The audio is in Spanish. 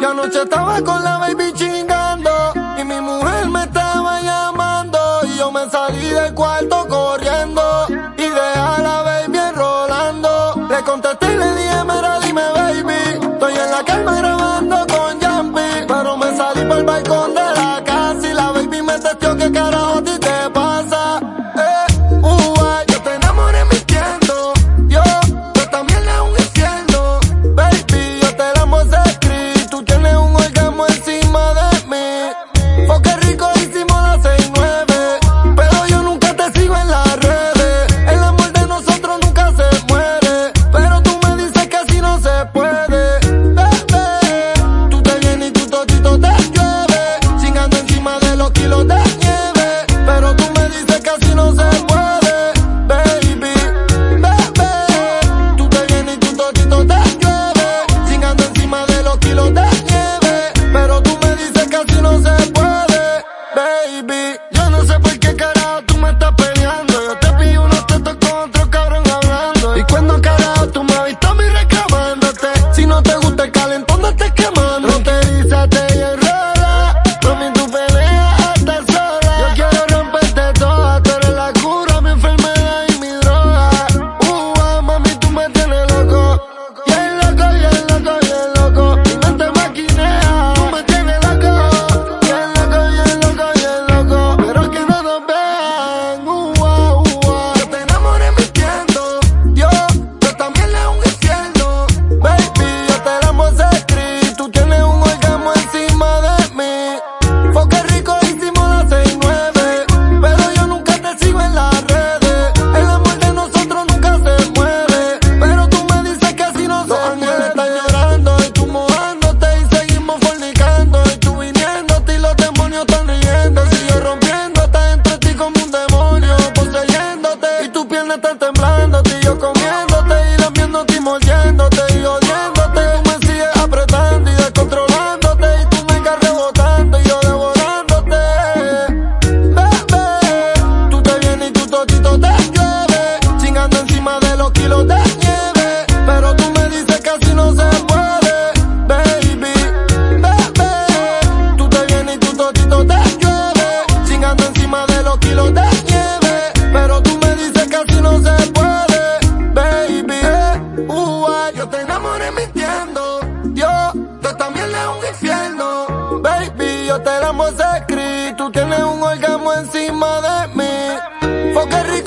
anoche estaba con la baby chingando y mi mujer me estaba llamando y yo me salí del cuarto corriendo y dejé a la baby enrolando. Le contesté y le dije, mira, dime baby, estoy en la cama grabando con Jumpy, pero me salí por el balcón de la casa y la baby me testió, ¿qué carajo a ti te pasa? Yo te enamoré mintiendo, yo también le un infierno, baby, yo te la amo escrito, tú tienes un orgasmo encima de mí, porque rico hicimos las 6-9, pero yo nunca te sigo en las redes, el amor de nosotros nunca se muere, pero tú me dices que así no se puede, bebé, tú te vienes y tu totito te llueve, chingando encima de los kilos de nieve, pero tú me dices que así no se puede. Yo no sé por qué carajo tú me estás peleando. Yo te pillo unos tetos con otro cabrón hablando. Y cuando carajo tú me has visto a mí reclamándote. Si no te gusta el calentón, no estés quemando. No te dices y enrola, mami, tú peleas hasta sola. Yo quiero romperte toda, tú eres la cura, mi enfermedad y mi droga. Mami, tú me tienes loco. Y el loco, y el loco, y el loco. Mi mente maquinea, tú me tienes loco. Y el loco, y el loco, y el loco. Pero que no nos vean, Yo te enamoré mintiendo, yo también le un infierno, baby, yo te la amo escrito, tú tienes un orgasmo encima de mí, porque rico hicimos las 6-9, pero yo nunca te sigo en las redes, el amor de nosotros nunca se muere, pero tú me dices que así no se puede. Los ángeles están llorando y tú mojándote y seguimos fornicando y tú viniéndote y los demonios están riendo, y yo rompiéndote entre ti como un demonio, poseyéndote y tus piernas están temblándote y yo comiéndote y lamiéndote y mordiéndote y odiándote, tú me sigues apretando y descontrolándote y tú me vengas rebotando y yo devorándote, bebé, tú te vienes y tu totito te llueve, chingando encima de los kilos de nieve, pero tú me dices que así no se puede, baby, bebé, tú te vienes y tu totito te llueve, chingando encima de los kilos de nieve, pero tú me dices que así no se puede, baby, yo te enamoré mintiendo, yo también le un infierno, baby, yo te la amo escrito, tú tienes un orgasmo encima de mí, porque